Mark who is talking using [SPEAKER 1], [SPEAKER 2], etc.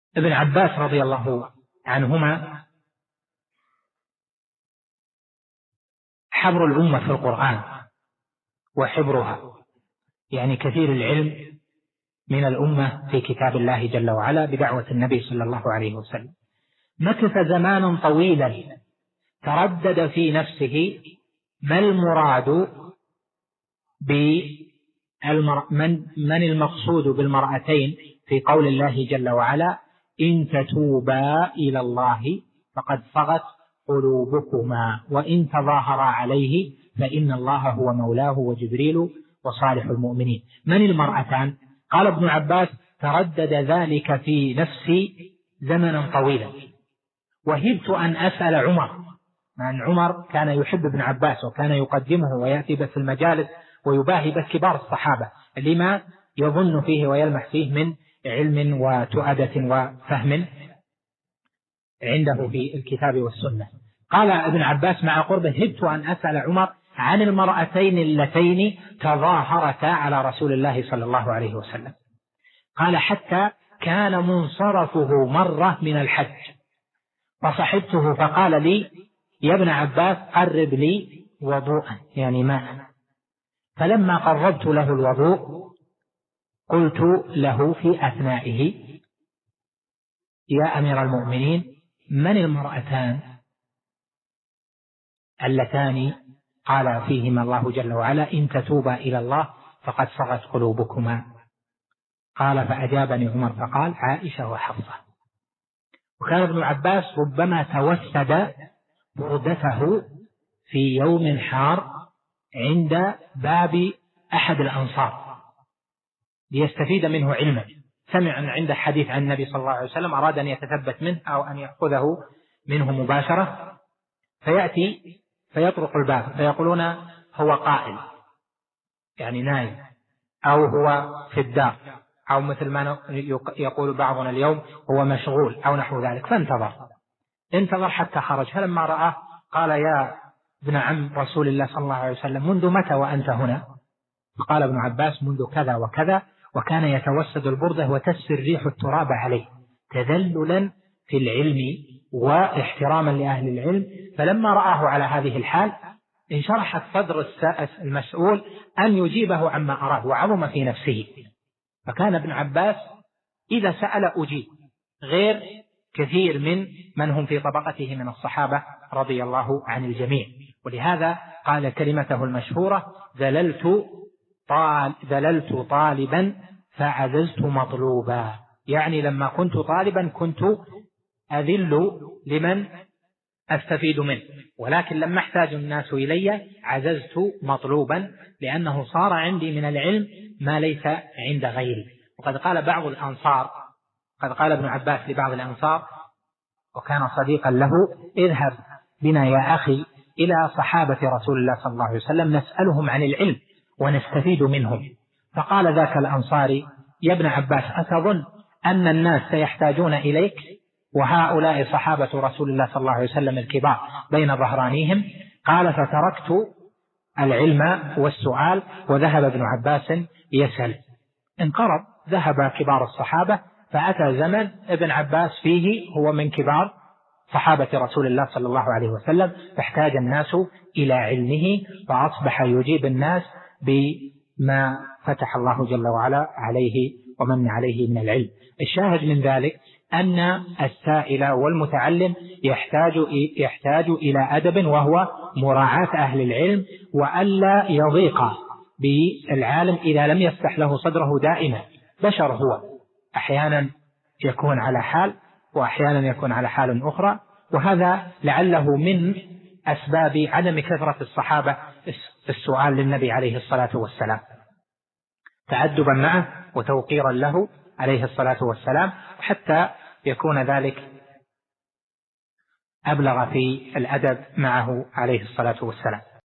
[SPEAKER 1] ابن عباس رضي الله عنهما حبر الأمة في القرآن وحبرها، يعني كثير العلم من الأمة في كتاب الله جل وعلا بدعوة النبي صلى الله عليه وسلم. مكث زمانا طويلا تردد في نفسه ما المراد من المقصود بالمرأتين في قول الله جل وعلا إن تتوبا إلى الله فقد صغت قلوبكما وإن تظاهرا عليه فإن الله هو مولاه وجبريل وصالح المؤمنين. من المرأتان؟ قال ابن عباس تردد ذلك في نفسي زمنا طويلا، وهبت أن أسأل عمر، مع عمر كان يحب ابن عباس وكان يقدمه ويأتي به في المجالس ويباهي به كبار الصحابة لما يظن فيه ويلمح فيه من علم وتؤدة وفهم عنده في الكتاب والسنة. قال ابن عباس مع قربه هبت أن أسأل عمر عن المرأتين اللتين تظاهرتا على رسول الله صلى الله عليه وسلم. قال حتى كان منصرفه مرة من الحج فصحبته فقال لي يا ابن عباس قرب لي وضوءا، يعني ماء. فلما قربت له الوضوء قلت له في أثنائه يا أمير المؤمنين من المرأتان اللتان قال فيهما الله جل وعلا إن تتوبا إلى الله فقد صغت قلوبكما؟ قال فأجابني عمر فقال عائشة وحفصة. وكان ابن عباس ربما توسد بردته في يوم حار عند باب أحد الأنصار ليستفيد منه علما، سمع عند حديث عن النبي صلى الله عليه وسلم أراد أن يتثبت منه أو أن يأخذه منه مباشرة، فيأتي فيطرق الباب فيقولون هو قائل يعني نايم، أو هو في الدار، أو مثل ما يقول بعضنا اليوم هو مشغول أو نحو ذلك. فانتظر حتى خرج، فلما رآه قال يا ابن عم رسول الله صلى الله عليه وسلم منذ متى وأنت هنا؟ فقال ابن عباس منذ كذا وكذا، وكان يتوسد البردة وتسفر ريح التراب عليه تذللا في العلم واحتراما لأهل العلم. فلما رآه على هذه الحال انشرح صدر المسؤول أن يجيبه عما أراد وعظم في نفسه. فكان ابن عباس إذا سأل أجيب، غير كثير من هم في طبقته من الصحابة رضي الله عن الجميع. ولهذا قال كلمته المشهورة ذللت طالبا فعززت مطلوبا، يعني لما كنت طالبا كنت أذل لمن أستفيد منه، ولكن لما احتاج الناس إلي عززت مطلوبا لأنه صار عندي من العلم ما ليس عند غيري. وقد قال بعض الأنصار، قد قال ابن عباس لبعض الأنصار وكان صديقا له اذهب بنا يا أخي إلى صحابة رسول الله صلى الله عليه وسلم نسألهم عن العلم ونستفيد منهم. فقال ذاك الأنصاري يا ابن عباس أتظن أن الناس سيحتاجون إليك وهؤلاء صحابة رسول الله صلى الله عليه وسلم الكبار بين ظهرانيهم؟ قال فتركت العلم والسؤال وذهب ابن عباس يسأل. انقرض، ذهب كبار الصحابة، فأتى زمن ابن عباس فيه هو من كبار صحابة رسول الله صلى الله عليه وسلم، فاحتاج الناس إلى علمه فأصبح يجيب الناس بما فتح الله جل وعلا عليه ومن عليه من العلم. الشاهد من ذلك أن السائل والمتعلم يحتاج إلى أدب، وهو مراعاة أهل العلم وألا يضيق بالعالم إذا لم يفتح له صدره دائما. بشر هو، أحيانا يكون على حال وأحيانا يكون على حال أخرى، وهذا لعله من أسباب عدم كثرة الصحابة في السؤال للنبي عليه الصلاة والسلام، تأدبا معه وتوقيرا له عليه الصلاة والسلام، وحتى يكون ذلك أبلغ في الأدب معه عليه الصلاة والسلام.